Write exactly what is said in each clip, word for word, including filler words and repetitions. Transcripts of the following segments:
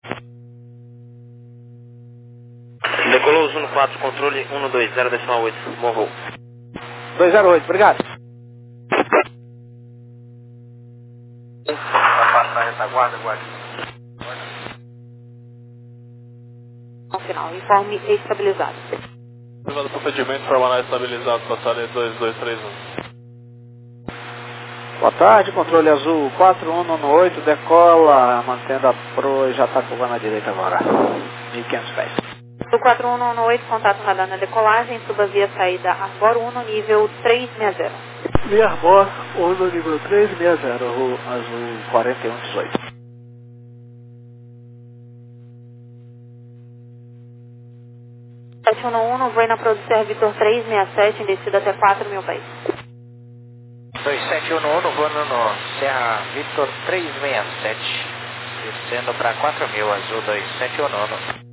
Decolou Zuno quatro, controle um dois zero decimal oito, bom voo. dois zero oito, obrigado. Na retaguarda, guarda. No final, informe estabilizado. Curva do procedimento formal estabilizado, passarem dois dois três um. Boa tarde, controle azul quatro um nove oito, decola, mantendo a proa e já está curvando à direita agora. mil e quinhentos pés. Do quatro um nove oito, contato radar na decolagem, suba via saída Arbor um no nível trezentos e sessenta. Via Arbor um no nível trezentos e sessenta, azul, azul quarenta e um dezoito. sete um um, voo na Producer Vitor trezentos e sessenta e sete, em descida até quatro mil pés. dois sete um um, voando no Serra Vitor trezentos e sessenta e sete, descendo para quatro mil, azul dois sete um um.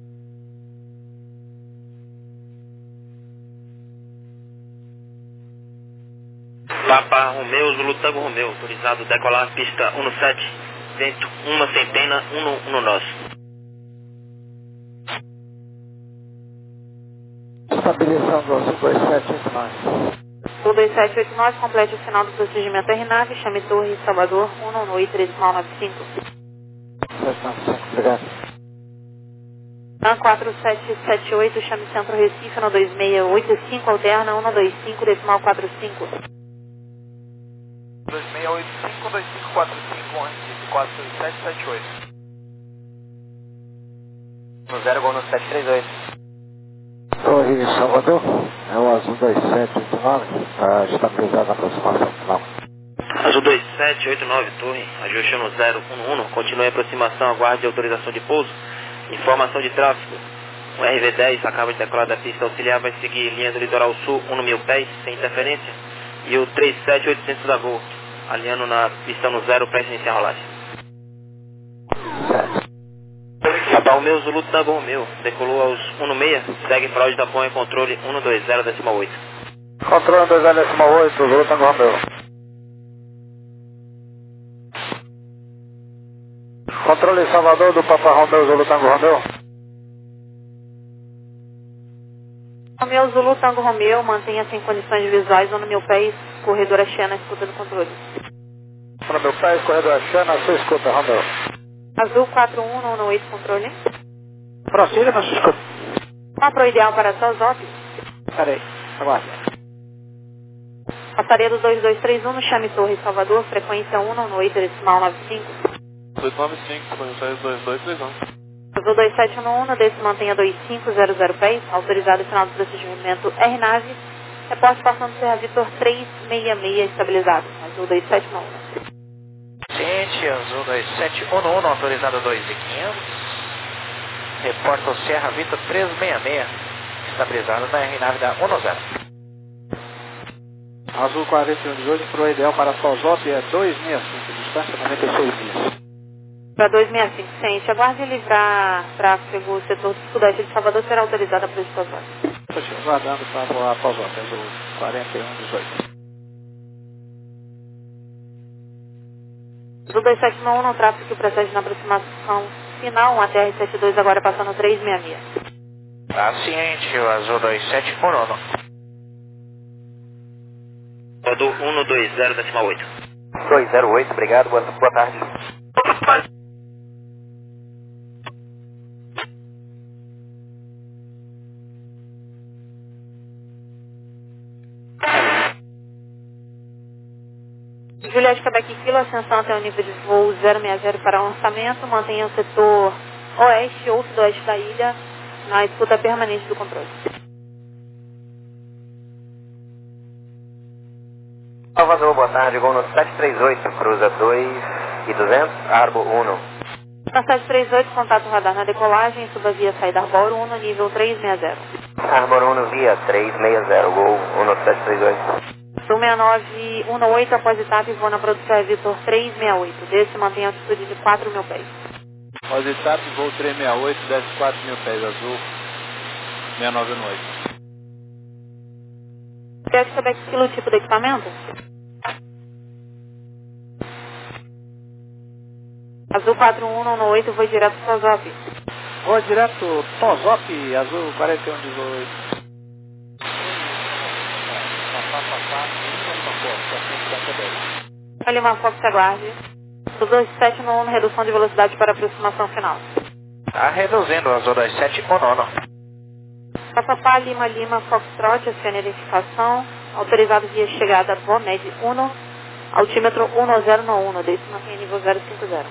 Papa Romeu, Zulu Tango Romeu, autorizado decolar pista um sete, vento uma centena, um no nós. Estabilizando azul dois sete oito nove. O dois sete oito nove, complete o final do procedimento R NAV, chame Torre Salvador um nove oito três nove cinco. sete nove cinco, obrigado. A quatro sete sete oito, chame Centro Recife no dois seis oito cinco, alterna um dois cinco decimal quatro cinco. dois seis oito cinco, dois cinco quatro cinco, Recife quatro sete sete oito. No zero, gol no sete três oito. Torre Salvador, é o azul dois sete oito nove, está estabilizado na aproximação final. Azul dois sete oito nove, torre, ajuste no zero um um, continue a aproximação, aguarde autorização de pouso. Informação de tráfego, o R V dez acaba de decolar da pista auxiliar, vai seguir linha do litoral sul, um mil pés, sem interferência, e o três sete oitocentos da Gol, alinhando na pista no zero, presta iniciar a rolagem. Papa Romeu, Zulu Tango Romeu, decolou aos um seis, segue fraude da ponha, controle um dois zero decimal oito. Controle dois zero decimal oito, Zulu Tango Romeu. Controle Salvador do Papa Romeu, Zulu Tango Romeu. Romeu, Zulu Tango Romeu, mantenha-se em condições visuais, no meu pés, corredor Xena, escuta do controle. No meu pé, corredor Xena, sua escuta, Romeu. Azul quatro um nove oito, controle. Prossiga na sua escuta. Uma pro ideal para Sozop. Peraí, aguarde. Passaria do dois dois três um no chame Torre Salvador, frequência um nove oito decimal nove cinco. dois nove cinco, condições dois dois três um. Azul dois sete um um, desse mantenha dois cinco zero zero pés, autorizado o final do procedimento R NAV, reporte passando Serra Vitor trezentos e sessenta e seis estabilizado, Azul dois sete um um. Ciente, azul dois sete um um, autorizado dois mil e quinhentos. Reporta o Serra Vitor trezentos e sessenta e seis, estabilizado na R NAV da um zero. Azul quarenta e um dezoito, pro ideal para Sozop é dois seis cinco, distância noventa e seis milhas. Para dois seis cinco, ciente, aguarde livrar tráfego, setor sudeste de Salvador será autorizada para este Sozop. Estou aguardando para voar Sozop, azul quarenta e um dezoito. Azul dois sete um um, no tráfego que procede na aproximação final, um A T R setenta e dois agora passando trezentos e sessenta e seis. Tá ciente, o azul dois sete um um. Rodou um dois zero decimal oito. dois zero oito, obrigado, boa, boa tarde. Juliette Quebec Kilo, ascensão até o nível de voo zero seis zero para lançamento, mantenha o setor oeste ou sudoeste da ilha na escuta permanente do controle. Salvador, boa tarde, gol no sete três oito, cruza dois e duzentos, Arbor um. Na sete três oito, contato radar na decolagem, suba via saída Arbor um no nível trezentos e sessenta. Arbor um via trezentos e sessenta, gol um no sete três oito. Do seis nove um oito após etapa, voa na Producer Vitor trezentos e sessenta e oito, desse mantém a altitude de quatro mil pés. Pós etapa, voo trezentos e sessenta e oito, desce quatro mil pés, azul seis nove um oito. Quer saber que tipo de equipamento? Azul quatro um um oito, vou direto para o Tosop. Vou direto, Tosop, azul quarenta e um dezoito. Lima Fox, aguarde. Azul dois sete um um, redução de velocidade para aproximação final. Tá reduzindo, Azul dois sete um um. Papapá, Lima, Lima, Foxtrot, acione a identificação. Autorizado via chegada Bomed um, altímetro um zero um, desde que mantenha nível zero cinco zero.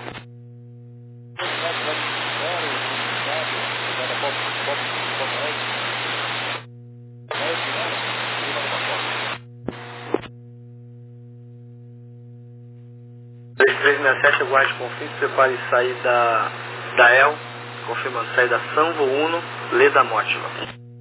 dois três seis sete, aguarde confirme, prepare saída da E L, confirmando saída Sanvo um, Leda Mótima.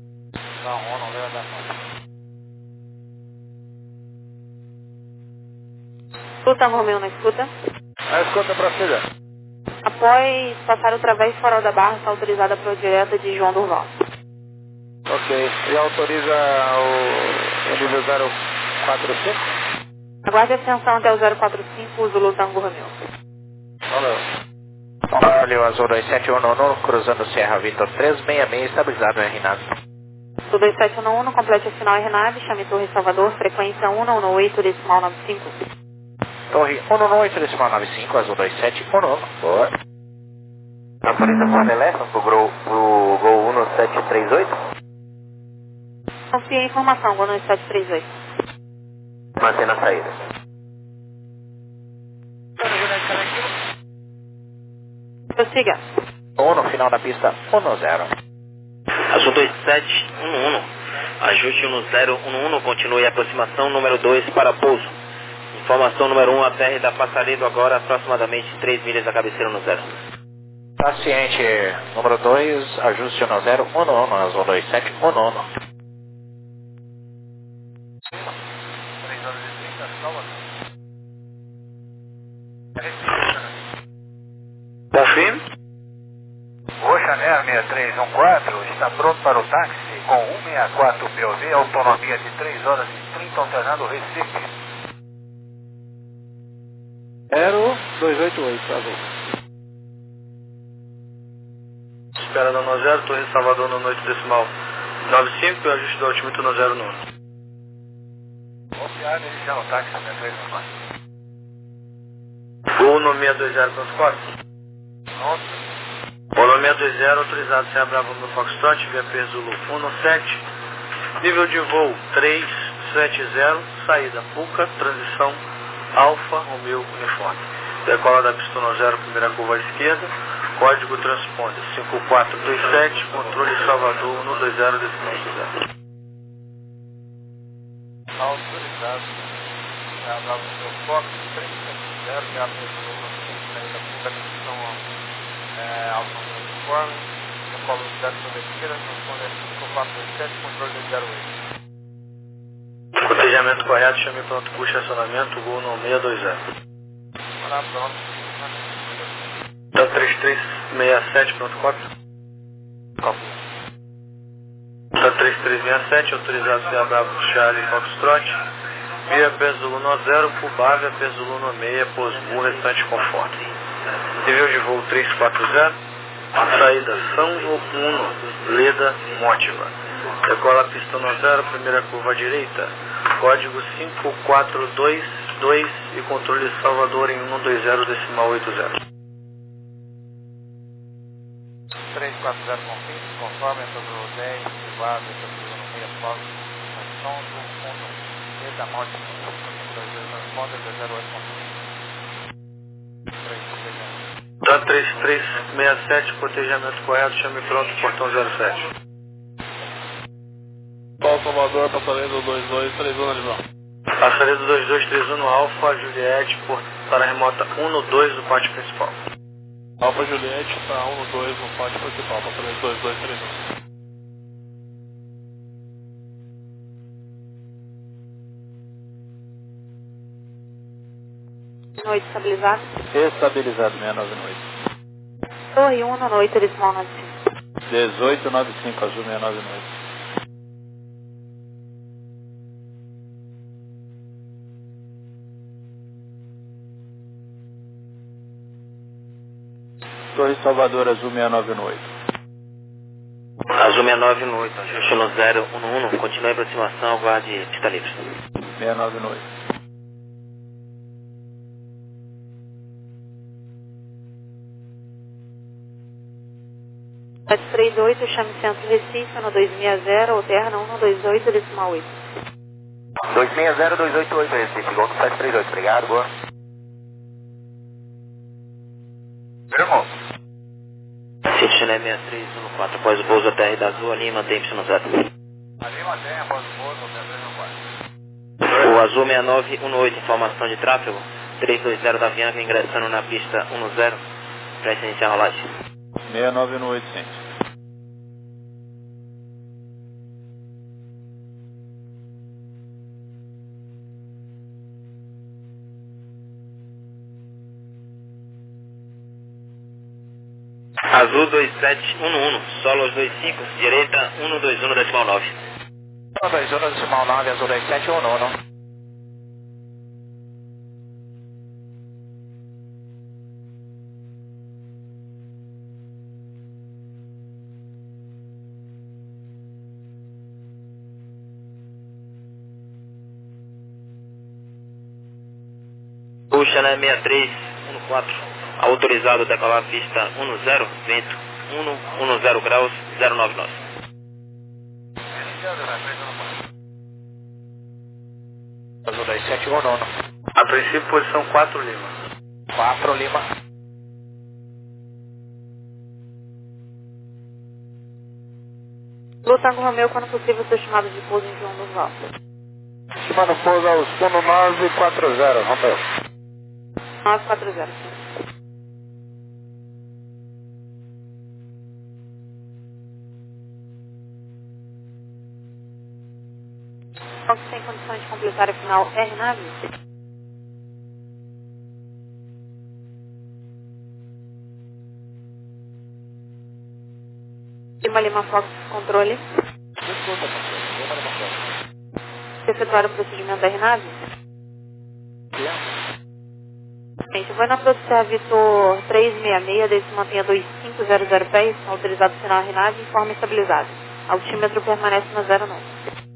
Escuta, Romeu, na escuta. A escuta para filha. Após passar o través fora da barra, está autorizada para a direta de João Durval. Ok. E autoriza o, o nível zero quatro cinco? Aguarde a ascensão até o zero quatro cinco, uso Lutango Romeu. Valeu. Olha o Azul dois sete um um, cruzando Serra Vitor trezentos e sessenta e seis, estabilizado R nave. Azul dois sete um um, complete o sinal R nave, chame Torre Salvador, frequência um um oito, decimal nove cinco. Torre um um oito, decimal nove cinco, Azul dois sete um um. Boa. Autoriza por telefone pro Gol, pro Gol um sete três oito. Confie a informação, Gol um sete três oito. Mantendo a saída. Prossiga. um no final da pista um zero. Azul dois sete um um. Ajuste um zero um um, continue a aproximação número dois para pouso. Informação número um, a P R da Passaredo agora aproximadamente três milhas da cabeceira no zero. Paciente número dois, ajuste um zero um um, Azul dois sete um um. Confirme. Oceanair seis três um quatro está pronto para o táxi com cento e sessenta e quatro P O V, autonomia de três horas e trinta, alternando Recife. zero dois oito oito, azul. Espera da nove zero, Torre Salvador no noite decimal nove cinco e ajuste do altímetro no zero um. Confiado, iniciando o táxi seis três um quatro. Gol no seis dois zero ponto quatro. Gol no seis dois zero, autorizado Serra Brava no Foxtrot, via P Zulu um sete. Nível de voo três sete zero, saída Puca, transição Alfa Romeo Uniforme. Decola da pista no zero, primeira curva à esquerda. Código transponder cinco quatro dois sete, controle Salvador um dois zero, decimal zero. Autorizado. Serra Brava no Fox três sete zero, via P Zulu, saída Puca, transição É, autonomia uniforme, decolo do zero sobre esquerda, transponder cinco quatro dois sete, controle do zero oito. Cotejamento correto, chame pronto por estacionamento, Gol no seis dois zero. Olá, pronto. Da três três seis sete ponto quatro. Da três três seis sete, autorizado via Bravo Charlie Foxtrot, via P Zulu no zero, Cubávia, P Zulu no seis, Posmu, restante conforto. Nível de voo três quatro zero, saída Sanvo um, Leda Mótiva. Decola a pista no zero, primeira curva à direita, código cinco quatro dois dois e controle Salvador em um dois zero, decimal oito zero. três quatro zero confirme, conforme sobre dez, guarda, no meio Fox, Sanvo um, Leda Mótiva, dois dois transponder, zero oito confirme. Da três três seis sete, cotejamento correto, chame pronto, portão zero sete. Paulo Salvador, Passaredo dois dois três um, Arizão. Passaredo dois dois três um, Alfa, Juliette, para remota um dois do pátio principal. Alfa Juliette, está um dois no pátio principal, Passaredo dois dois três um. Noite estabilizado. Estabilizado, seis nove oito. Torre um no oito, decimal nove cinco. dezoito nove cinco, azul seis nove oito. Torre Salvador, Azul seis nove um oito. Azul seis nove um oito, ajuste no zero um um, continue a aproximação, aguarde pista livre. seis nove um oito. sete três oito, chame Centro Recife, no dois seis zero, alterna um dois oito, decimal oito. dois seis zero dois oito oito Recife, Golfo sete três oito, obrigado, boa. Irmão. City Chile seis três um quatro, após o pouso da Terra da Azul, ali mantém Y zero. Ali mantém, após o pouso, até três um quatro. O Azul seis nove um oito, informação de tráfego, três dois zero da Avianca ingressando na pista um zero, para iniciar a rolagem. seis nove um oito, Centro. Azul dois sete um um, solo dois cinco, direita um dois um decimal nove. um dois um decimal nove, Azul dois sete um um. O Chile seis três um quatro, autorizado a decolar a pista um zero, vento um zero graus, zero nove nove. Azul dois sete um um. A princípio, posição quatro Lima. quatro Lima. Lutango Romeu, quando possível, seu chamado de pouso em João dos Altos. Estimando pouso ao Suno nove quatro zero, Romeu. nove quatro zero, sim. Fox tem condições de completar a final R nave? Lima Lima Fox, controle. Desculpa, Lima Lima Fox. Efetuar o procedimento R nave? Gente, vai na produção Vitor três seis seis, desse mantenha dois cinco zero zero pés, autorizado o sinal R nave em forma estabilizada. Altímetro permanece no zero nove.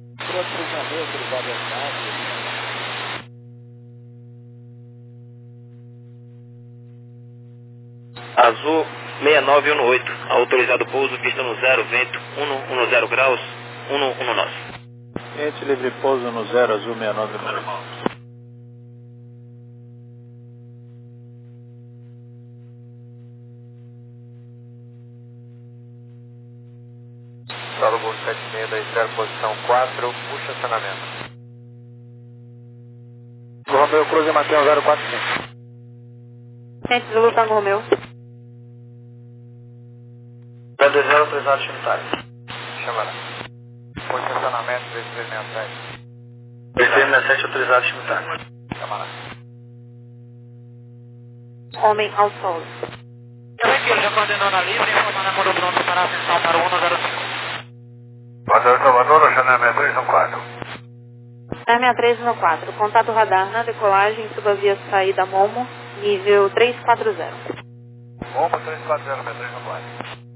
Azul seis nove um oito, autorizado pouso, pista no zero, vento um zero graus, um um nove. Cliente livre pouso no zero, Azul seis nove um oito. Solo Gol sete seis dois zero, posição quatro, puxa acionamento. Romeu Cruz e Mateus zero quatro cinco. Centro do Lutango Romeu. zero dois zero, autorizado simultâneo. Chama lá. Puxa acionamento, três três seis sete. três três seis sete, autorizado simultâneo. Chama lá. Homem ao solo. Tranquilo, já coordenando a livre, informando a modo pronto para a ascensão para o um zero cinco. Mateus Salvador, acionamento três um quatro. R seis três um quatro, contato radar na decolagem, suba via saída Momo, nível três quatro zero. Momo três quatro zero, três um quatro.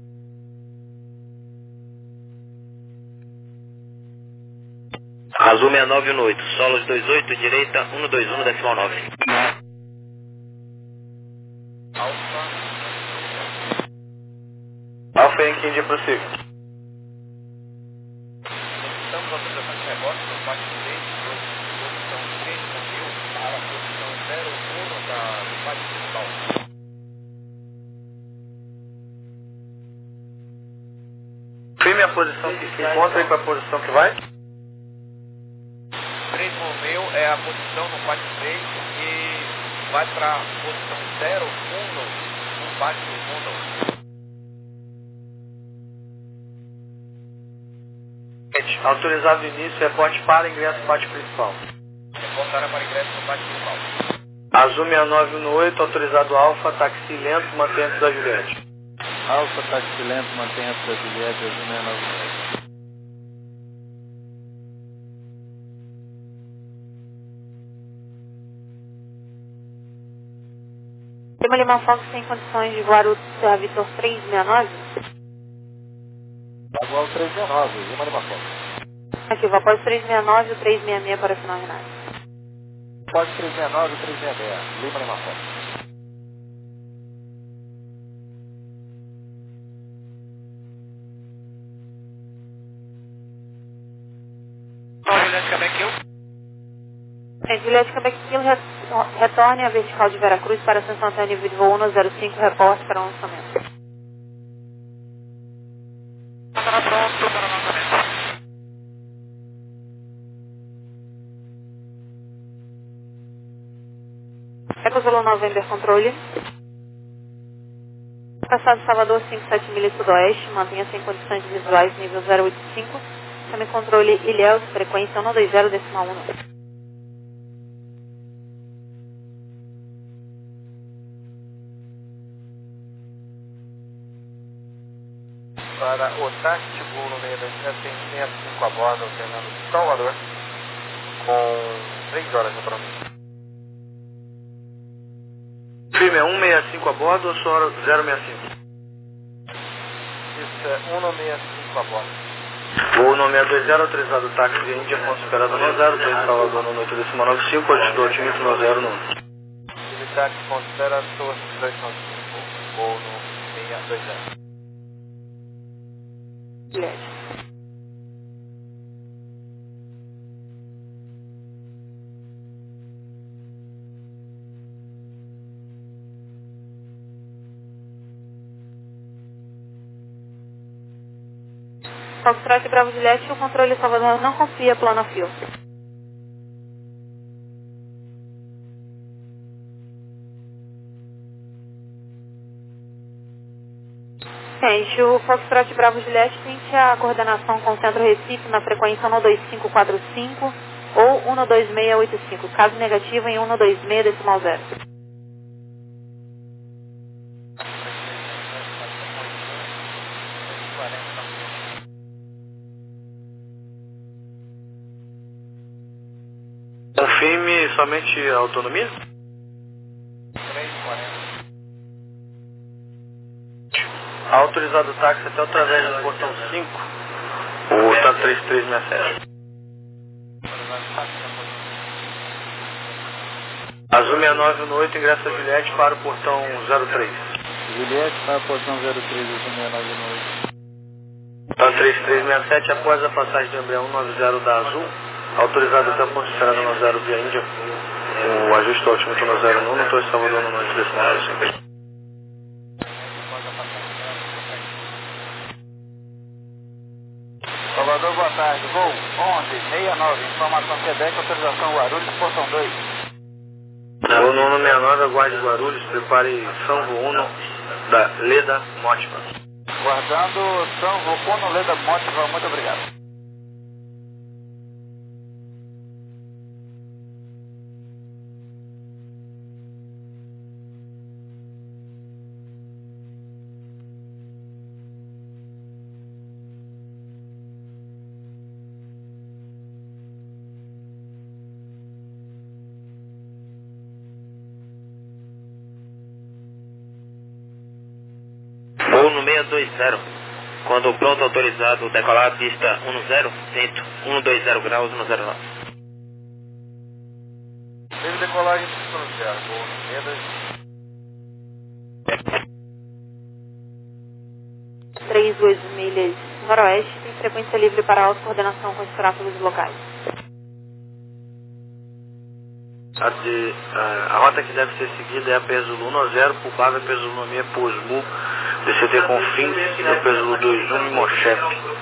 Azul seis nove um oito, solos dois oito, direita um dois um decimal nove. Alfa Yankee India prossegue. Estamos autorização de rebote no parte três, posição três mil para a posição zero um da parte principal. Firme a posição que se encontra aí para a posição que vai. três mil é a posição no parte três e vai para a posição zero um no parte um. Autorizado início, reporte para ingresso parte principal. Reportaram para ingresso no parte principal. Azul seis nove um oito, autorizado Alfa, táxi lento, mantente da Juliette. Alfa, táxi lento, mantenha-se da Juliette, Azul seis nove um oito. Lima Lima Fox tem condições de voar o Serra Vitor trezentos e sessenta e nove? Igual trezentos e sessenta e nove, Lima Lima Fox. Ativo, após trezentos e sessenta e nove, o trezentos e sessenta e seis para final Renate. Após trezentos e sessenta e nove, trezentos e sessenta e seis, Lima Lima Fox. Juliette Quebec Hill. É, Juliette Quebec Hill retorne à vertical de Veracruz para São Antônio nível de voo um zero cinco, reporte para o lançamento. Estará pronto para o lançamento. Eco Zulu November Controle. Passado Salvador cinco sete milhas sudoeste, mantenha-se em condições visuais nível zero oito cinco. Chame controle Ilhéus, frequência um dois zero decimal um. Para o táxi Gol no meio da China tem cento e cinco a bordo, alternando de Salvador, com três horas de promessa. Firme é cento e sessenta e cinco a bordo ou só zero sessenta e cinco? Isso é cento e sessenta e cinco a bordo. Voo nome é dois zero, autorizado táxi de Índia, ponto esperado no zero, dois Salvador no oito decimal nove cinco, altitude otimista no zero no um. Atividade considera torre dois nove cinco, voo no seiscentos e vinte. Juliette. Foxtrot Bravo Juliette, o controle Salvador não confia plano a fio. Gente, o Foxtrot Bravo Juliette tente a coordenação com o Centro Recife na frequência um dois cinco quatro cinco ou um dois seis oito cinco, caso negativo em um dois seis decimal zero. Confirme somente a autonomia? Autorizado o táxi até o travesso do portão cinco, ou está três três seis sete. Azul sessenta e nove no oito, ingressa Juliette para o portão zero três. Juliette para o portão zero três, Azul sessenta e nove no oito. Está três três seis sete, após a passagem de embrião cento e noventa da Azul, autorizado até o ponto esperado no zero via Índia, o ajuste ótimo no zero no um, no Torre Salvador no oito decimal cinco. Salvador, boa tarde. Voo onze sessenta e nove, informação Quebec, autorização Guarulhos, portão dois. Voo no sessenta e nove, aguarde Guarulhos, prepare São Uno da Leda Mótima. Guardando São Uno Leda Mótima, muito obrigado. Voo no seiscentos e vinte, quando pronto autorizado decolar a pista dez, centro, cento e vinte graus, cento e nove. Teve decolagem de zero, voo no seiscentos e vinte. três duas milhas noroeste, tem frequência livre para alta coordenação com os tráfegos locais. A, de, a, a rota que deve ser seguida é a P-Zulu zero, Pubava, P-Zulu seis, Posmu, D C T Confins, P-Zulu dois um e Mochep.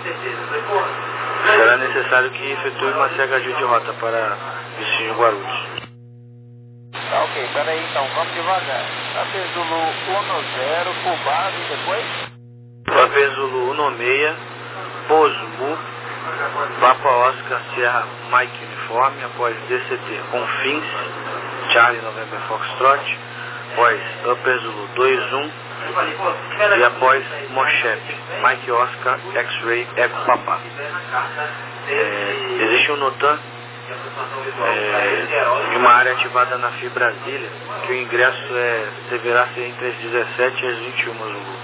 Será necessário que efetue uma C H G de rota para destino de Guarulhos. Tá ok, peraí então, vamos devagar. A P-Zulu um zero, Pubava e depois? A P-Zulu seis, Posmu, Papa Oscar Sierra Mike Uniforme, após D C T Confins, Charlie November Foxtrot, após Upper Zulu dois um e após Mochep, Mike Oscar X-Ray Eco Papa. É, existe um NOTAM é, de uma área ativada na F I Brasília, que o ingresso é, deverá ser entre as dezessete e as vinte e uma no Gol.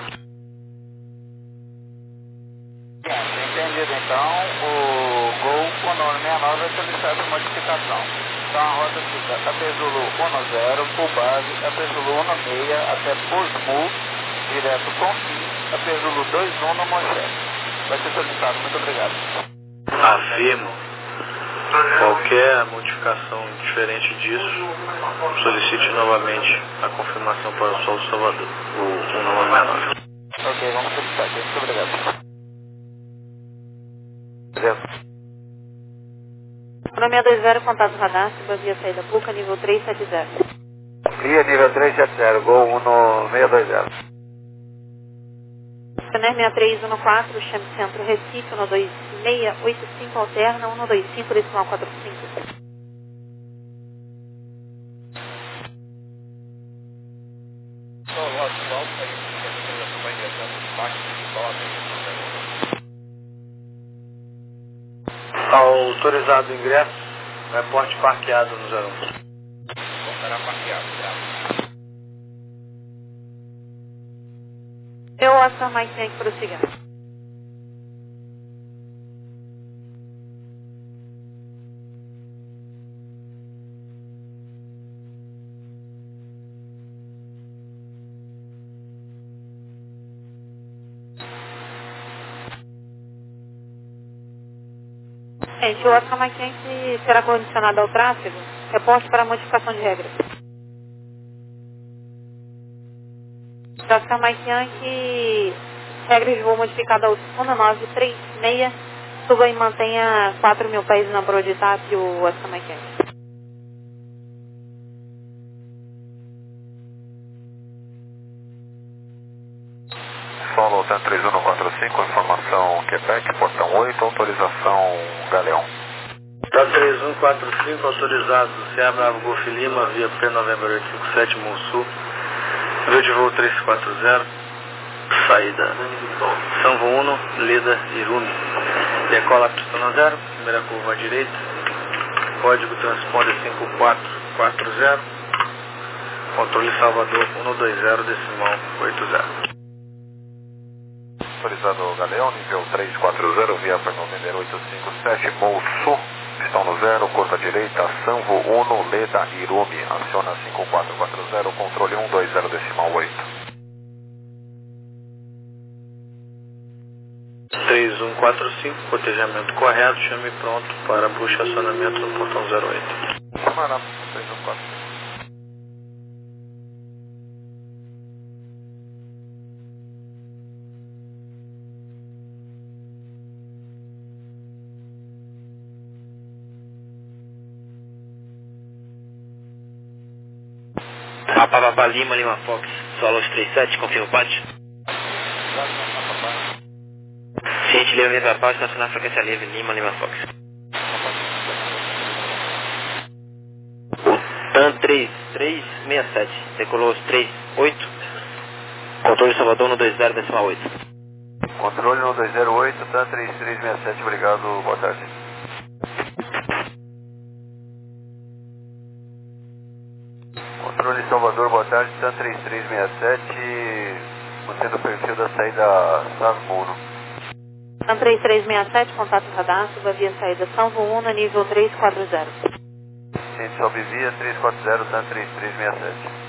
Entendido, então, o Gol com nome sessenta e nove vai solicitar essa modificação. Então a rota fica A P Zulu um zero, full base, A P Zulu um seis até Posmu, direto com fim, A P Zulu dois um no Mochete. Vai ser solicitado, muito obrigado. Afirmo. Qualquer modificação diferente disso, solicite novamente a confirmação para o Sol do Salvador, o um nove nove. Ok, vamos solicitar aqui, muito obrigado. Nome é dois zero, contato radar, suba via saída Puca, nível três sete zero. Via nível três sete zero, Gol um seis dois zero. Cener seis três um quatro, chame Centro Recife, um dois seis oito cinco, alterna, um dois cinco, decimal quatro cinco. Autorizado o ingresso, reporte parqueado no zero um. Voltará parqueado, grave. Eu Oscar Mike Tank prossiga. Gente, o Oscar Mike Tank será condicionado ao tráfego, reporte para modificação de regras. Oscar Mike Yankee, regras de voo modificada ao um nove três seis, suba e mantenha quatro mil pés na proa de TAP e o Oscar Mike Yankee. Solo T três um quatro cinco, informação Quebec, portão oito, autorização Galeão. T três um quatro cinco, autorizado C A Bravo Golf Lima, via P Novembro oito cinco sete, Monsul. Voo de voo três quatro zero, saída São Uno, Leda, Irumi. Decola pistão zero, primeira curva à direita. Código transponder cinco quatro quatro zero. Controle Salvador um dois zero, decimal oito zero. Autorizado Galeão, nível três quatro zero, via P Novembro oito cinco sete, Monsul. Pistão no zero, curva direita, Sanvo Uno, Leda, Irumi. Aciona cinco quatro quatro zero, controle um dois zero, decimal oito. três um quatro cinco, cotejamento correto, chame pronto para puxa acionamento no portão zero oito. Chamará, três um quatro cinco. Papapá Lima, Lima Fox, solo três sete, confirma o pátio. Ciente Lima, Lima Pátio, estacionar frequência livre, Lima, Lima Fox. O TAN três três seis sete, decolou os três oito, controle Salvador um dois zero, decimal oito. Controle um dois zero oito, TAN três três seis sete, obrigado, boa tarde. Controle Salvador, boa tarde, TAN três três seis sete, mantendo o perfil da saída Sanvo. TAN três três seis sete, contato radar, suba via saída Sanvo Uno, nível três quatro zero. Sim, sobe via três quatro zero, TAN três três seis sete.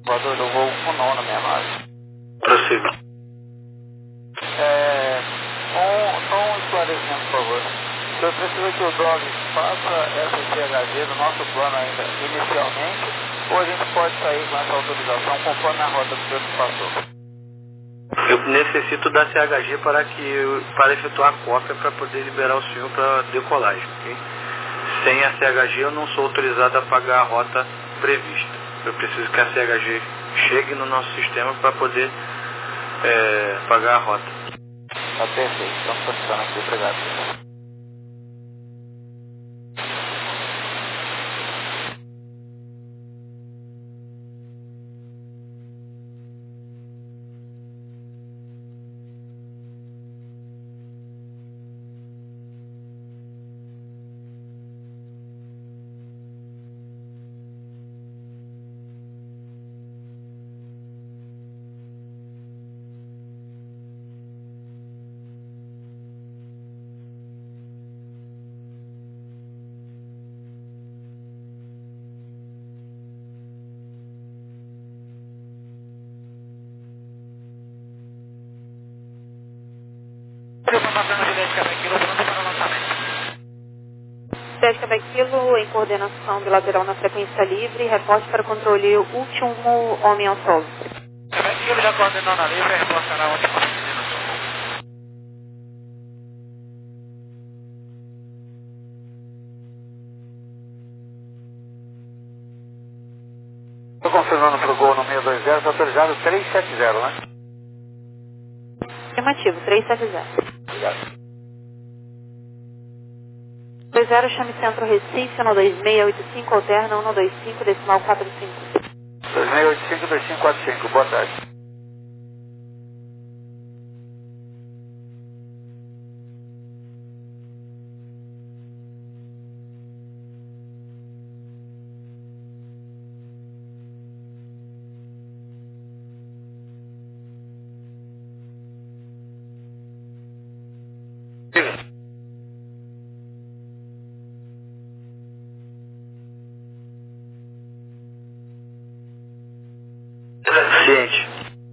voador do voo um nono sessenta e nove. Prossiga. É, um, só um esclarecimento, por favor. O senhor precisa que o dog faça essa C H G do nosso plano ainda inicialmente, ou a gente pode sair com essa autorização conforme a rota que o senhor passou? Eu necessito da C H G para, que, para efetuar a cópia para poder liberar o senhor para decolagem. Okay? Sem a C H G eu não sou autorizado a pagar a rota prevista. Eu preciso que a C H G chegue no nosso sistema para poder é, pagar a rota. Tá perfeito, estamos passando aqui, obrigado. Juliette Quebec Kilo em coordenação bilateral na frequência livre, reporte para o controle último homem ao solo. Quebec Kilo já coordenou na livre, reporte para a última coordenação. Estou confirmando para o gol no seis dois zero, autorizado três sete zero, né? Afirmativo, três sete zero. Obrigado. dois zero, chame centro Recife, um dois seis oito cinco, alterna um dois cinco, decimal quatro cinco. dois seis oito cinco, dois cinco quatro cinco, boa tarde. Ciente.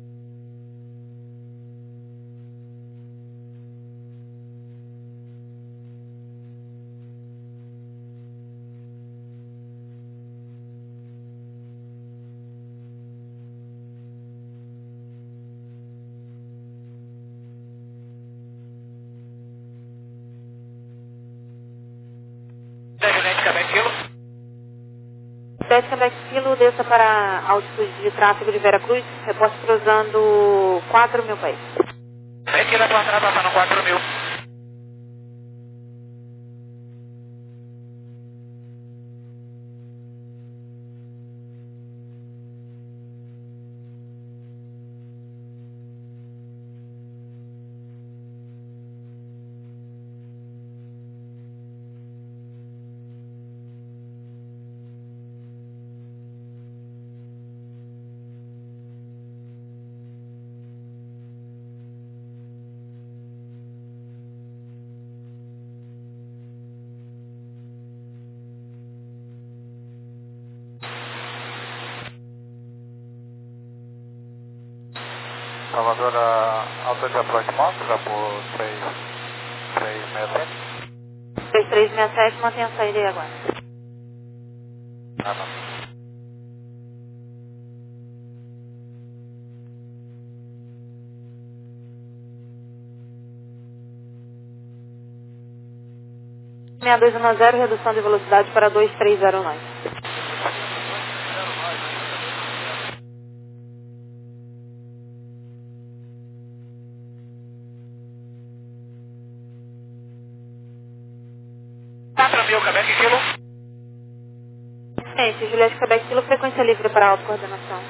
Juliette Quebec Kilo. Juliette Quebec Kilo, desça para a altitude de tráfego de Veracruz, reporte cruzando quatro mil pés. Quebec Kilo passando, passando quatro mil. Salvador, a autoridade próxima, já por três três seis sete. três três seis sete, mantenha a saída aí agora. Ah, não. seis dois um zero, redução de velocidade para dois três zero nove. quatro mil, Quebec Kilo. Gente, Juliette Quebec Kilo, frequência livre para autocoordenação.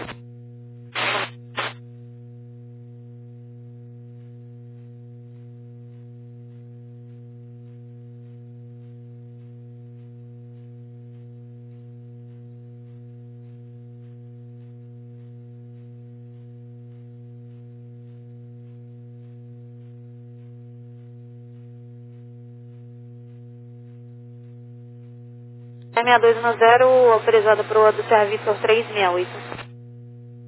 seis dois um zero, autorizada para o do Serviço três seis oito.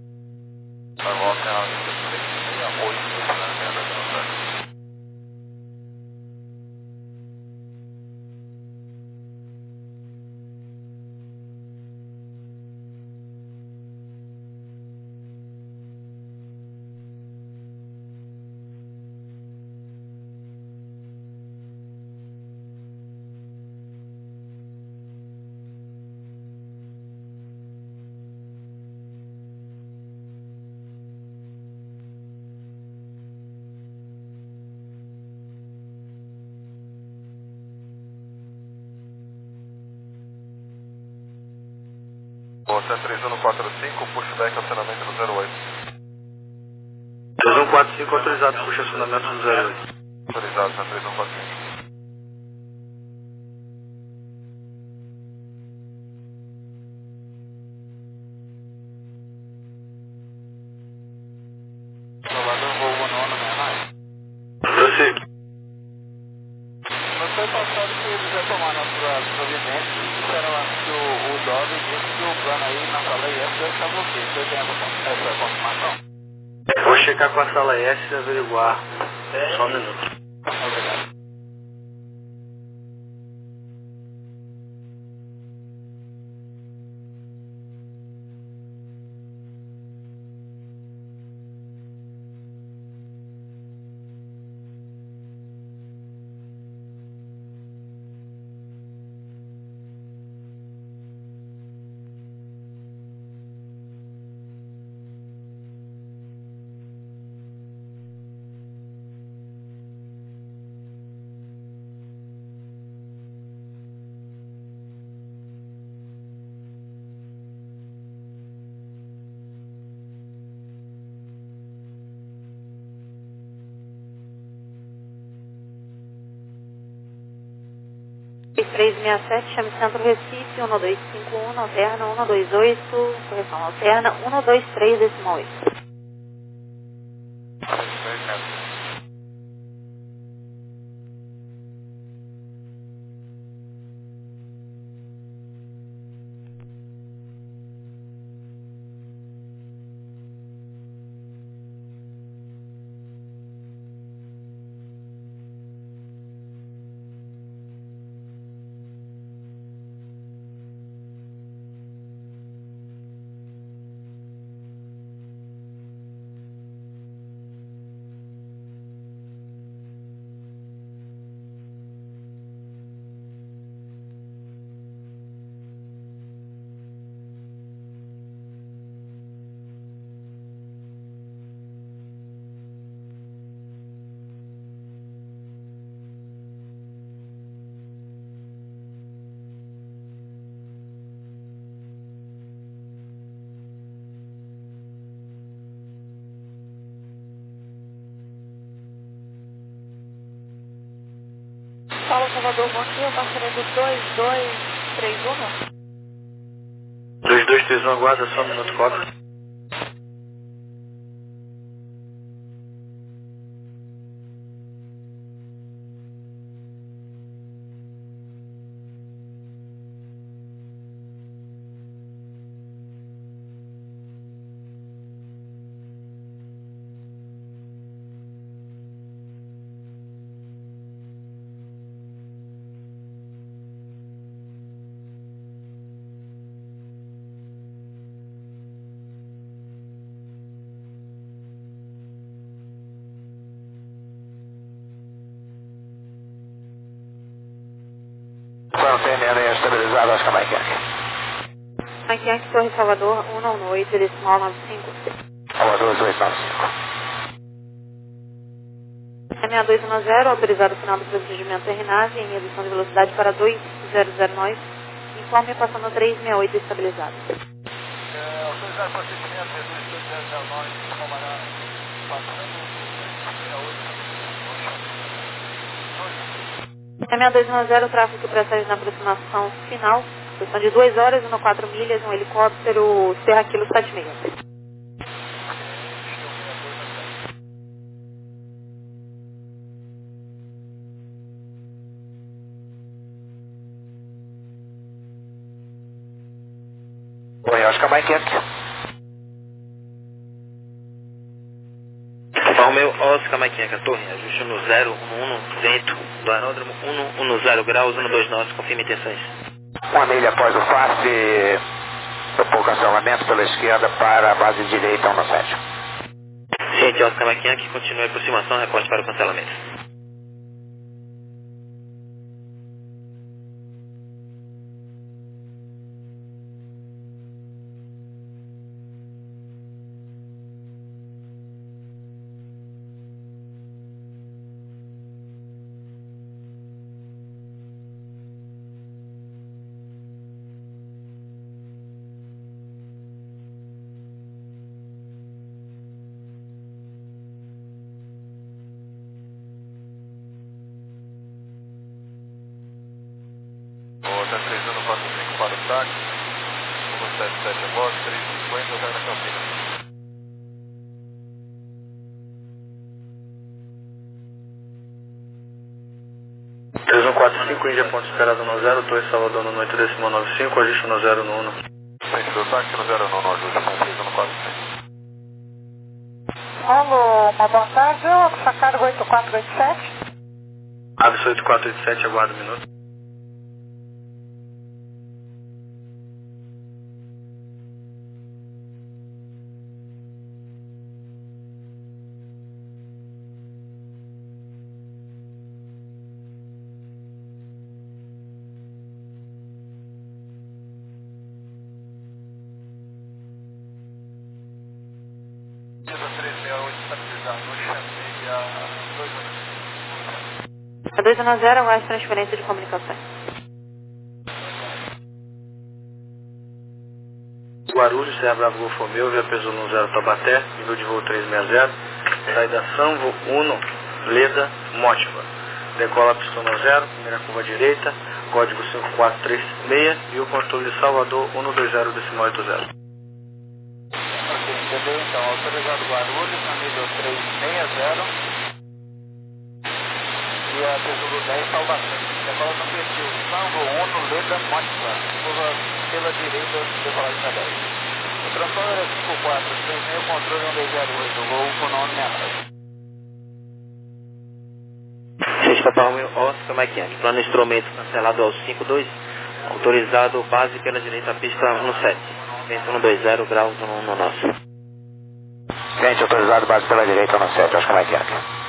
Vai voltar na linha três seis oito, na merda da Você é três um quatro cinco, pushback acionamento do zero oito. três um quatro cinco autorizado, puxa acionamento do zero oito. Autorizado na três um quatro cinco. Salvador, voo nono, né, mais? Prossiga. Mas foi passado que eles já tomaram as suas providências e disseram que o, o Dove disse que o plano aí na sala I S deve estar bloqueio. Você tem essa, essa confirmação? Vou checar com a sala S e averiguar. Só um minuto. Obrigado. três seis sete, chame Centro Recife, um dois cinco um, alterna um dois oito, correção, alterna um dois três, decimal oito. Paulo Salvador, bom dia, eu passarei do dois dois três um. dois dois três um, aguarda só um minuto, cobra. Plano estabilizado, acho que é mais quente. Aqui é Torre Salvador, um nove oito, decimal nove cinco. Salvador dois nove cinco. É seis dois um zero, autorizado o final do procedimento R NAV em redução de velocidade para dois zero zero nove. Informe passando três seis oito estabilizado. É, autorizado o procedimento dois dois zero zero nove, comandar passando três seis oito. É seis dois um zero, tráfego para sair na aproximação final. Questão de duas horas, um quatro milhas, um helicóptero Serra Kilo sete seis. Oi, acho que é mais quente. Oscar Mike Yankee, torre, ajuste no zero um um, dentro do aeródromo, um um zero graus, um dois nove, confirme intenções. Uma milha após o fast, o cancelamento pela esquerda para a base direita um sete. Gente, Oscar Mike Yankee, continue a aproximação, reporte para o cancelamento. Para o táxi, um sete sete a bordo, três cinquenta, zero na Campinas. três um quatro cinco, Índia, ponto esperado no zero, Torre Salvador no oito decimal nove cinco, ajuste no zero no um. Frente do táxi no zero no um, ajuste no três um quatro cinco. Alô, uma boa tarde, Oxa Cargo oito quatro oito sete. Aves oito quatro oito sete, aguarda um minuto. A dois um zero, mais transferência de comunicações. Guarulhos, Serra Bravo Golfo Romeu, via peso um zero Taubaté, nível de voo trezentos e sessenta, saída Sanvo um, Leda, Mótiva. Decola pistão no zero, primeira curva direita, código cinco quatro três seis e o controle de Salvador um dois zero decimal oito zero. Ok, entendeu? Então, autorizado Guarulhos, no nível trezentos e sessenta. E a Tesouro dez, Salvador. Decola no perfil Sango um, Leda, Mótica. Curva pela direita, decolagem na dez. O transtorno é cinco quatro três seis, controle um dois zero oito, voo com nome menor. Gente, Papa Romeo, Oscar Mike Yankee, plano instrumento cancelado ao cinco dois, autorizado base pela direita, pista um sete, vento um dois zero, graus um no nosso. Gente, autorizado base pela direita um sete, Oscar Mike Yankee.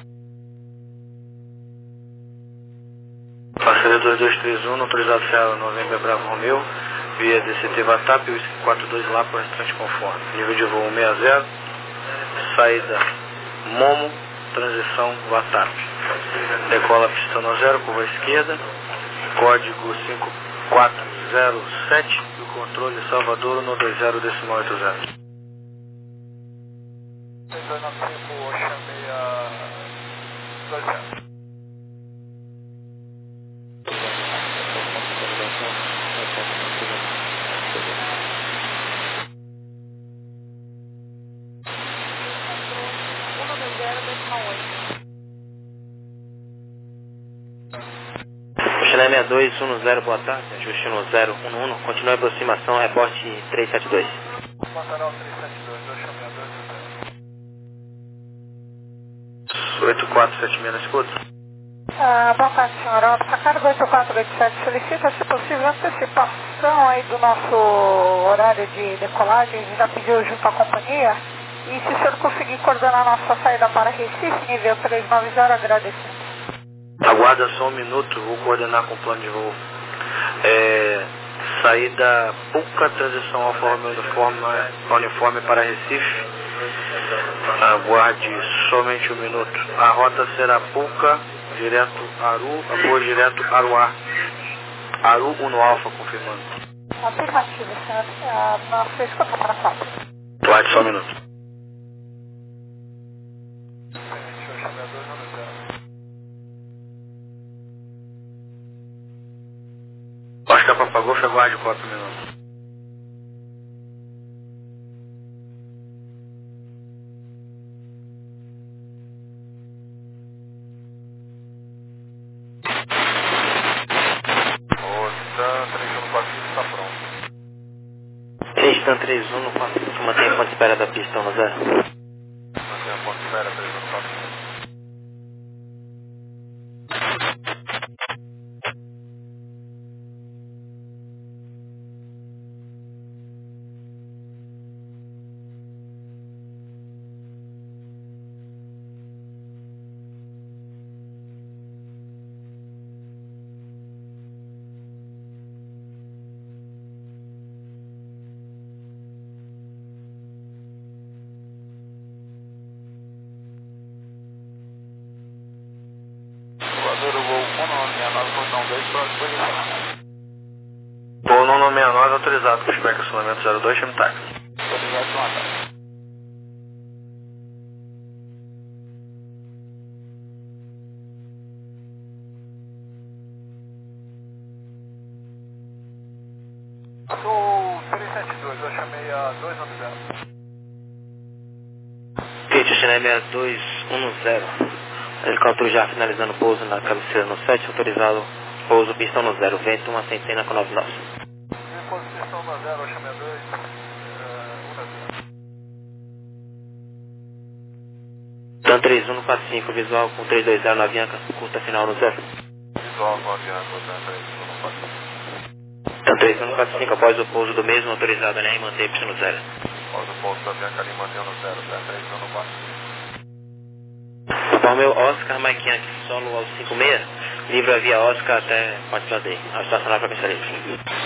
Parceria dois dois três um, autorizado Serra Novembro Bravo Romeu, via D C T Vatap, o quatro dois lá para o restante conforme. Nível de voo um seis zero, saída Momo, transição Vatap. Decola pistão no zero, curva esquerda, código cinco quatro zero sete e o controle Salvador no dois zero decimal oito zero. dois nove cinco, Oxa dois zero. Chile sessenta e dois, um zero, boa tarde, ajuste no zero um um, continue a aproximação, reporte trezentos e setenta e dois. Pantanal trezentos e setenta e dois, Oxa sessenta e dois, oito quatro sete seis na escuta. Ah, boa tarde, senhora. Oxa Cargo oito quatro oito sete solicita, se possível, antecipação aí do nosso horário de decolagem. A gente já pediu junto à companhia. E se o senhor conseguir coordenar nossa saída para Recife, nível trezentos e noventa, agradecemos. Aguarda só um minuto, vou coordenar com o plano de voo. É, saída Puca, transição Alfa Romeo uniforme, uniforme para Recife. Aguarde somente um minuto. A rota será Puca, direto Aru, voo direto Aruá. Aru um Alfa, confirmando. Afirmativo, senhor. Ah, nossa escuta para cá. Aguarde só um minuto. Oscar Papagolfo, aguarde quatro minutos. O Stan três um quatro cinco está pronto. Stan três um, quatro cinco, mantém a ponte de espera da pista no zero. Mantém a ponte de espera três um quatro cinco. estacionamento zero dois, chame táxi. Autorizado com ataque. Sou trezentos e setenta e dois, eu chamei a dois nove zero. Kate, China dois um zero. Helicóptero já finalizando o pouso na cabeceira no sete, autorizado pouso pistão no zero, vento uma centena com nove nove. Depois pistão no zero, eu chamei a dois, um zero. Dan três um quatro cinco, visual com três dois zero na Avianca, curta final no zero. Visual com Avianca, Dan três um quatro cinco. Dan três um quatro cinco, após o pouso do mesmo, autorizado né, e manter pistão no zero. Após o pouso da Avianca ali, mantendo no zero, Dan três um quatro cinco. Conforme o Oscar Mike Yankee, solo ao cinco seis, livre a via Oscar até Ponte Planday. A estacionar para pista livre.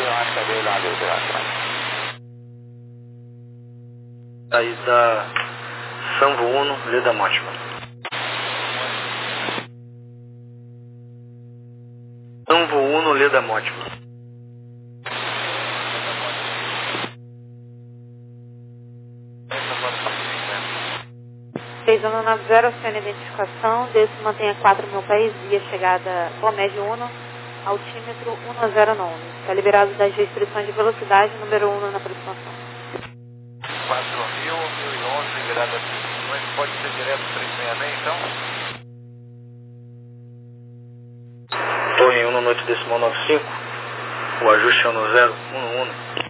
Saída São Uno, Leda Mótima. São Uno, Leda Mótima. três um nove zero, acione a identificação, desce mantenha quatro mil pés, via chegada Comédio um, altímetro um zero nove. Está liberado das restrições de velocidade, número um na aproximação. quatro mil, mil e onze, liberada das restrições, pode ser direto trezentos e sessenta e seis então? Torre um, noite decimal noventa e cinco. O ajuste é no zero um um.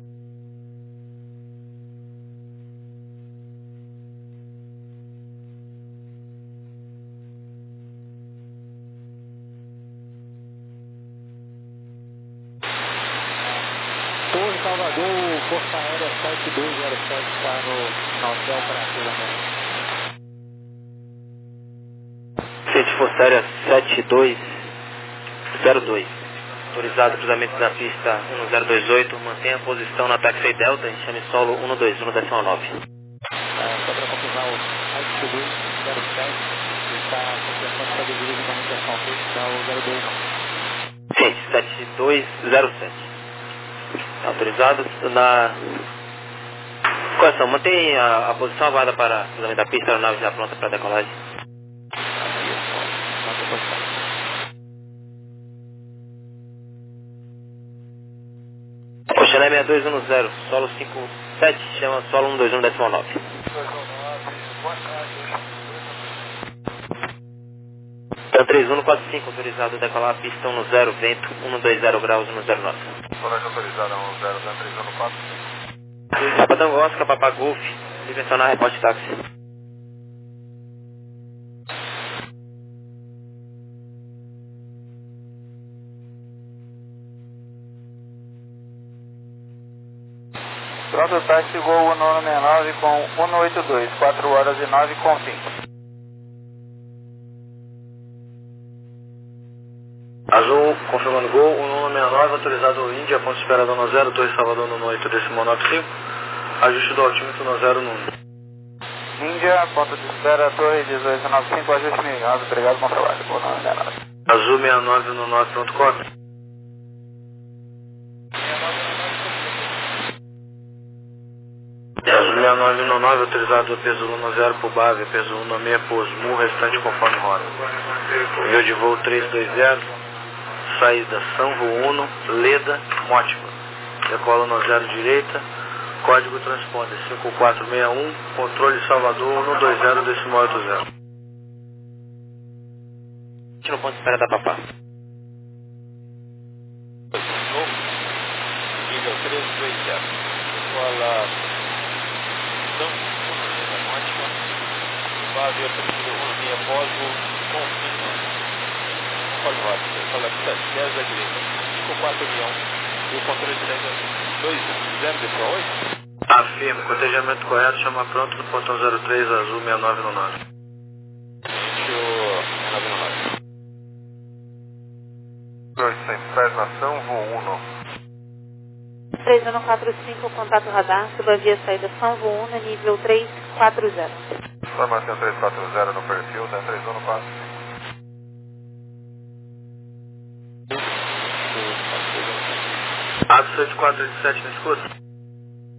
Torre Salvador, Força Aérea sete dois zero sete está no, no hotel para cruzamento. Sete Força Aérea sete dois zero dois. Autorizado cruzamento da pista um zero dois oito, mantenha a posição na taxi Delta, chame solo um dois um decimal nove. É, só para confirmar o sete dois zero sete, está completando para devido de comunicação, está o zero dois não. Sim, sete dois zero sete. Autorizados na correção, mantém a, a posição, aguarda para o cruzamento da pista, a aeronave já pronta para decolagem. Oxalá seis dois um zero, solo cinco sete, chama solo um dois um decimal nove. Então três um quatro cinco, autorizado decolar a pista um zero, vento um dois zero graus um zero nove. Colégio autorizada um zero, Dan três um quatro cinco. Rapadão Oscar, Papa Golf, diversionar, reporte táxi. Pronto, táxi Gol um nove seis nove com um oito dois, quatro horas e nove com vinte. Azul, confirmando gol, um um seis nove, autorizado Índia, ponto esperado no zero, Torre Salvador no oito decimal noventa e cinco, ajuste do altímetro no zero no um. Índia, ponto de espera, Torre dezoito noventa e cinco, ajuste mil e nove, obrigado, bom trabalho. Gol um nove seis nove. Azul sessenta e nove no nove, pronto, copy. Azul sessenta e nove no nove, autorizado peso um zero por base, peso um seis, Posmu, restante conforme roda. Envio de voo três dois zero, saída São Uno, Leda, Mótima. Decola no zero direita, código transponder cinco quatro seis um, controle Salvador um dois zero decimal oito zero. No ponto de espera da Papá. Nível três dois zero. Escola São Uno, Leda Mótima. Base operativo um seis após o confirma. Conforme rota, escola dez à direita, cinco quatro seis um. E o controle de dois zero decimal oito. Afirma, cotejamento correto, chama pronto no portão zero três, azul sessenta e nove no nove. oitocentos pés na São Uno. três um quatro cinco, contato radar, suba a via saída São Uno, nível três quatro zero. Informação três quatro zero no perfil, Dan três um quatro. Ato sete quatro sete, me escuta?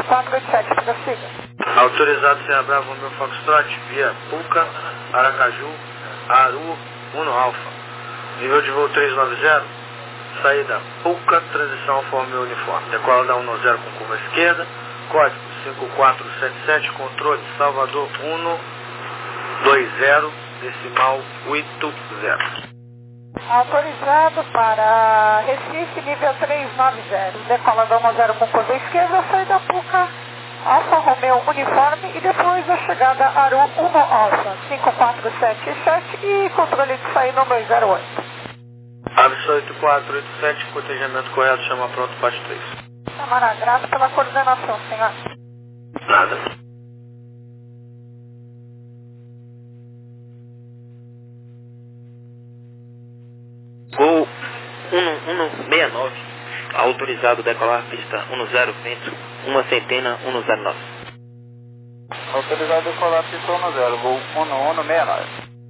quatro oito sete, prossiga. Autorizado Sierra Bravo Romeo Foxtrot, via Puca, Aracaju, Aru, um Alfa. Nível de voo trezentos e noventa, saída Puca, transição Alfa Romeo Uniforme. Decola da cento e zero com curva esquerda, código cinco quatro sete sete, controle Salvador cento e vinte, decimal oitenta. Autorizado para Recife, nível trezentos e noventa. Decola da cento e zero com curva esquerda, saída Puca, Alfa Romeo Uniforme e depois a chegada Aru um Alfa, cinco quatro sete sete e controle de saída dois zero oito. Abre oito quatro oito sete, cotejamento correto, chama pronto, parte três. Câmara, grato pela coordenação, senhor. Nada. Gol um um seis nove, autorizado decolar pista dez, vento, uma centena, cento e nove. Autorizado decolar pista dez, voo um um seis nove.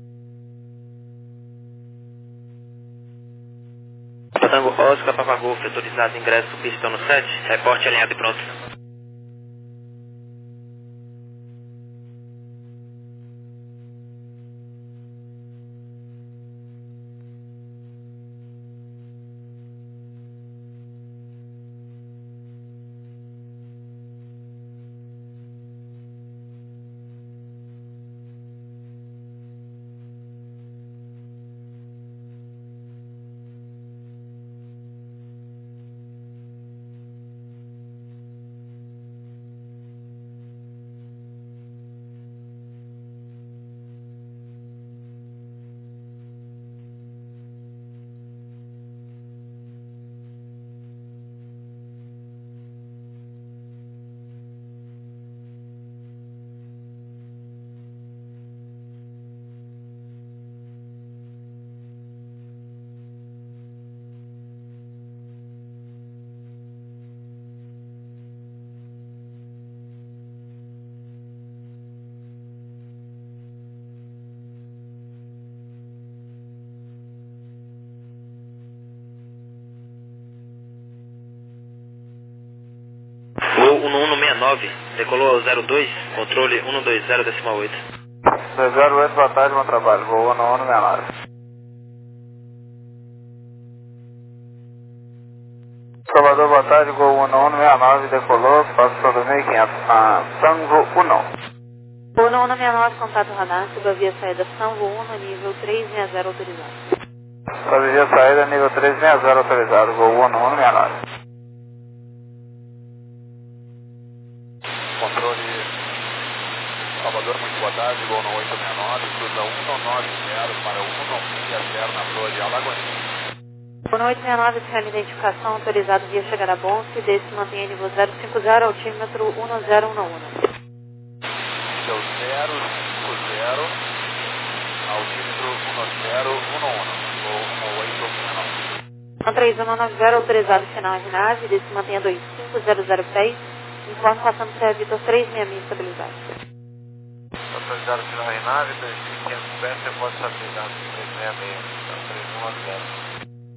Tango Oscar Papa Golf, autorizado ingresso pista sete, reporte alinhado e pronto. Gol um um seis nove, decolou ao zero dois, controle cento e vinte, decimal oito. zero oito, boa tarde, bom trabalho, voo um um seis nove. Salvador, boa tarde, gol um um seis nove, decolou, passou dois mil e quinhentos, ah, Tango um. Gol um um seis nove, contato radar, suba via saída Tango um, nível trezentos e sessenta autorizado. Sobe via saída, nível trezentos e sessenta autorizado, gol um um seis nove. Controle Salvador, muito boa tarde, gol no oito seis nove, cruza um nove zero para um seis zero na Flor Alagoinha. Gol oito seis nove, real identificação, autorizado via chegada a Bonse, desse mantém nível zero cinco zero, altímetro um zero um um. Nível zero cinco zero, altímetro um zero um um, gol um oito seis nove. três um nove zero, autorizado final R nave, desse mantém dois cinco zero zero pés, informe passando para Vitor três seis seis estabilizado. Autorizado final R nave, dois mil e quinhentos pés, você pode estabilizar três seis seis, três um nove zero.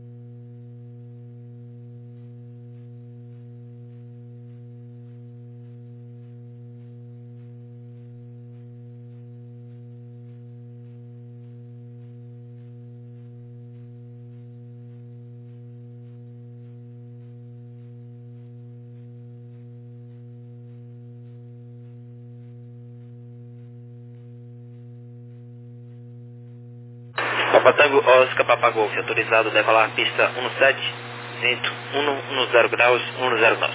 Papa Tango Oscar Papa Golf, autorizado decolar pista sete, vento cento e dez graus, cento e nove.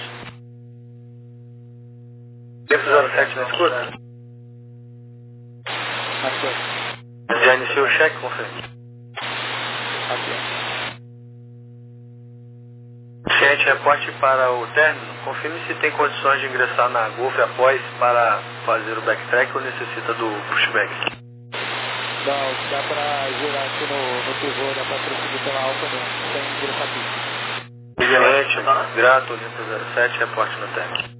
zero sete na escuta? Já iniciou o cheque, conferente? Cliente, reporte para o término. Confirme se tem condições de ingressar na Golf após para fazer o backtrack ou necessita do pushback. Não, dá pra girar aqui no, no pivô, dá pra prosseguir pela Alfa mesmo, sem ingressar aqui. Vigilante, grato, Olimpo zero sete, reporte no término.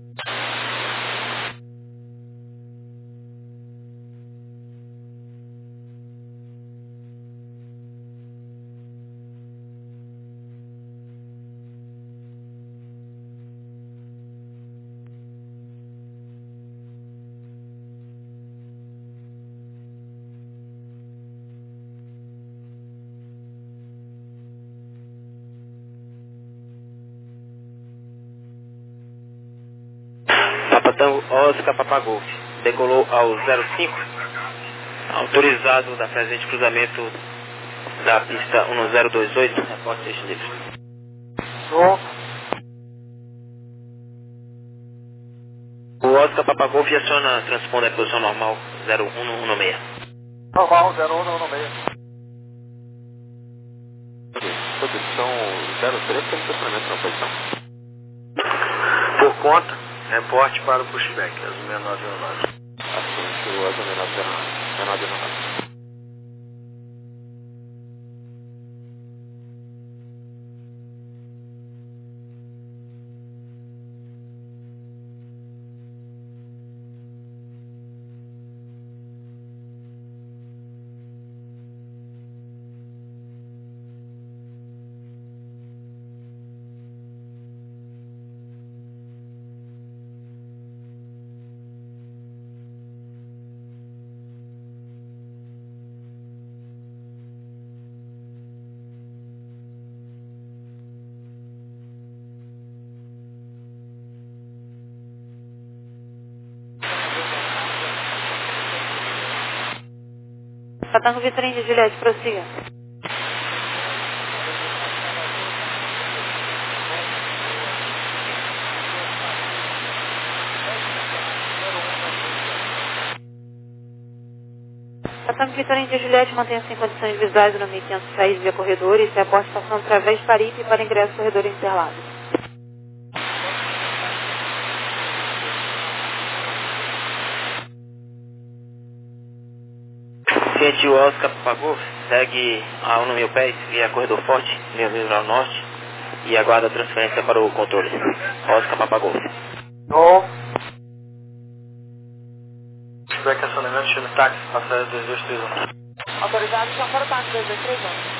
Tango Oscar Papa Golf, decolou ao zero cinco, autorizado da presente cruzamento da pista um zero dois oito, reporte station livre. O Oscar Papa Golf aciona transponder a posição normal zero um um seis. Normal, zero um um seis. Posição zero três, tem estacionamento na posição. Por conta, reporte para o pushback, azul seis nove um nove. Assunto azul seis nove um nove. Tango Vitor Indy Juliette, prossiga. Tango Vitor Indy Juliette, mantenha-se em condições visuais no mil quinhentos e seis via corredor e se aposta estação através de Paripe para ingresso corredor Interlagos. Ciente Oscar Papa Golf, segue a um mil pés via corredor forte, linha livre ao norte, e aguarda a transferência para o controle. Oscar Papa Golf. No. Pushback, acionamento, chame táxi, passagem dois dois três um. Autorizado, então para o táxi dois dois três um.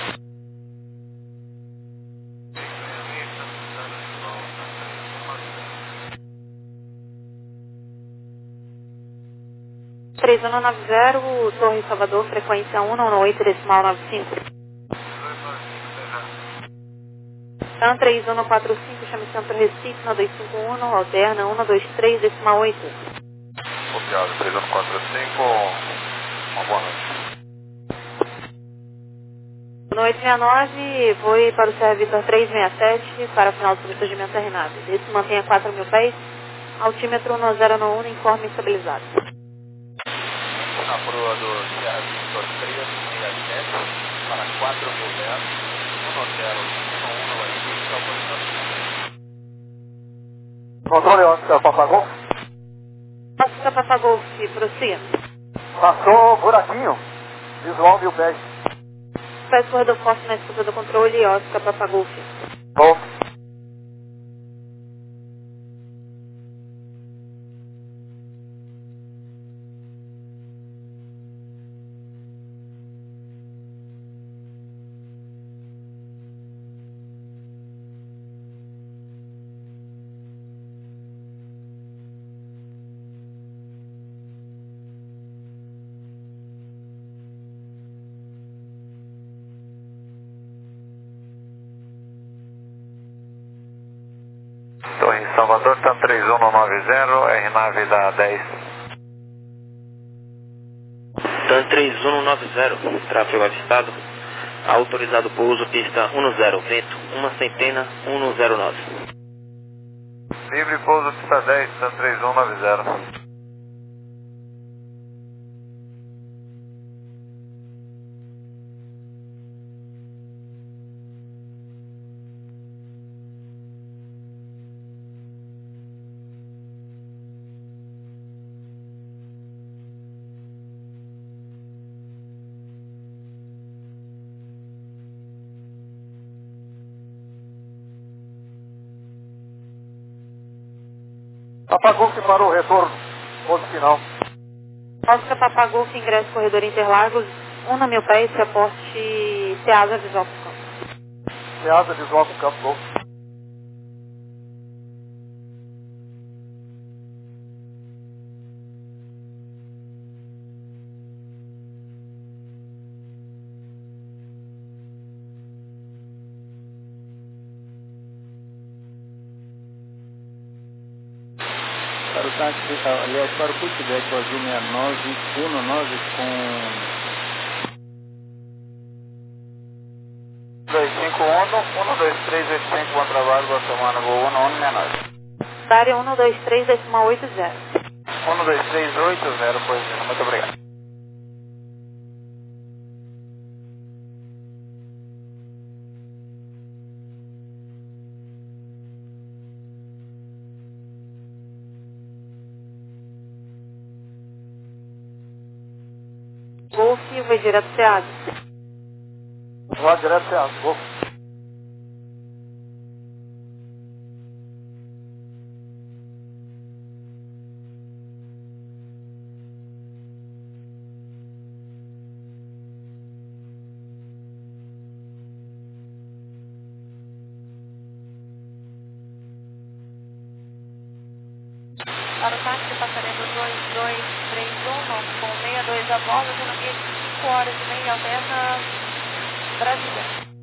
três um nove zero, Torre Salvador, frequência um um oito, decimal nove cinco. TAM três um quatro cinco, chame Centro Recife, um dois cinco um, alterna um dois três, decimal oito. Copiado, três um quatro cinco, uma boa noite. No oito seis nove, voe para o Serra Vitor três seis sete, para final do subsurgimento R nove. Desse mantenha quatro mil pés, altímetro um zero um, informe estabilizado. Na proa do Serra Vitor três seis sete, para quatro mil metros, um zero um um aqui, Controle Oscar Papa Golf. Oscar Papa Golf, prossiga. Passou buraquinho. Visual mil pés. Faz corredor forte na escuta do controle, Oscar Papa Golf. Golf. Estou em Salvador, TAM três um nove zero, R nove da dez. TAM três um nove zero, tráfego avistado, autorizado pouso, pista um zero, vento, uma centena, um zero nove. Livre pouso, pista dez, TAM três um nove zero. Papa Golf parou o retorno. Ponto final. Oscar Papa Golf, ingresso corredor Interlagos, um mil pés, se aporte Ceasa visual com campo. Ceasa visual com campo Golf. Para o táxi, aliás, para o Putback, o Azul sessenta e nove, dezanove com... dois cinco um, um dois três oito cinco, bom trabalho, boa semana, voo um um sessenta e nove. Área um dois três decimal oito zero. um dois três oito zero, pois é, muito obrigado. Golf, vai direto para Ceasa. Vou direto para Ceasa, Golf. Para o táxi, passaremos dois dois três um, com sessenta e dois a bordo, tendo aqui cinco horas e meia, alterna Brasília.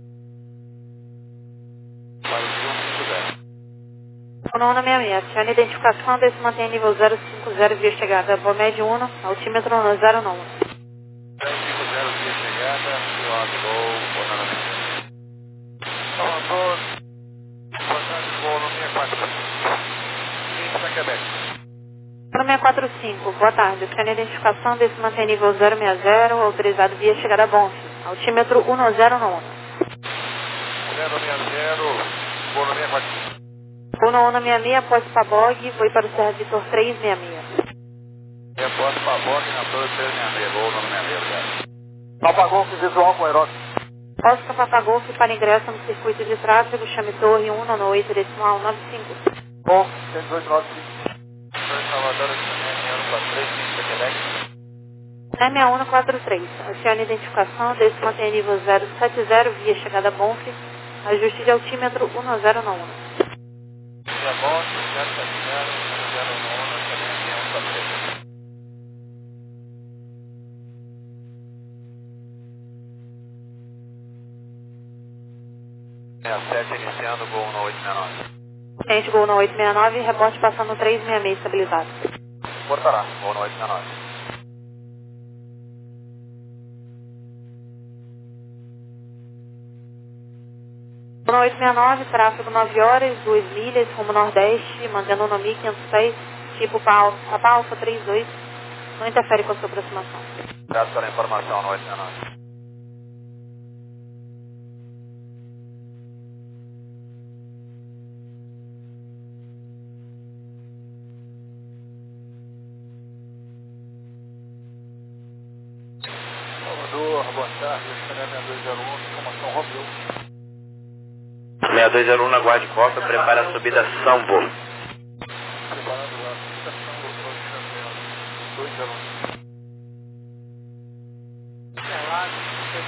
Para o cinco zero. Uno sessenta e seis, acione identificação, desse mantém nível zero cinco zero via chegada, Bomed um, altímetro no zero nove. zero cinco zero via chegada, piloto, gol, bonana. Salvador, portanto, gol no sessenta e quatro. Isso é Quebec. Para seiscentos e quarenta e cinco, boa tarde. Acione identificação, desse mantém nível zero seis zero, autorizado via chegada Bonf. Altímetro um zero nove. zero seis zero, gol no sessenta e quatro. Uno sessenta e seis, após Pabog, foi para o Serra Vitor trezentos e sessenta e seis. Eu posso Pabog na torre trezentos e sessenta e seis, gol no sessenta e seis, obrigado. Papagolf visual com aeróbico. Oscar Papagolf para ingresso no circuito de tráfego, chame torre cento e oito decimal noventa e cinco. Golf, cento e dezoito noventa e cinco. Torre Salvador, um quatro três, cinco para Quebec. sessenta e um quarenta e três, acione identificação, desse mantém nível zero sete zero via chegada Bonf, ajuste de altímetro um zero nove. Via Bonf, zero sete zero, zero nove, sessenta e um quatro três. sessenta e sete iniciando, gol no oito sessenta e nove. Cliente Gol no oito seis nove, reporte passando trezentos e sessenta e seis estabilizado. Portará, gol no oito sessenta e nove. No oito seis nove, tráfego nove horas, duas milhas, rumo nordeste, mantendo o Nomi quinhentos e seis, tipo Papa Alfa trinta e dois, não interfere com a sua aproximação. Obrigado pela informação no oito sessenta e nove. Salvador, boa tarde, Chanel sessenta e dois zero um, informação Romeu. sessenta e dois zero um na guarda de costa, prepara a subida São Paulo. Preparado lá, estação doutor Chanel dois zero um.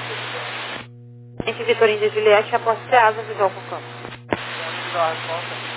Cliente Vitorino de Juliette, reporte Ceasa, visual com campo. Dá a resposta.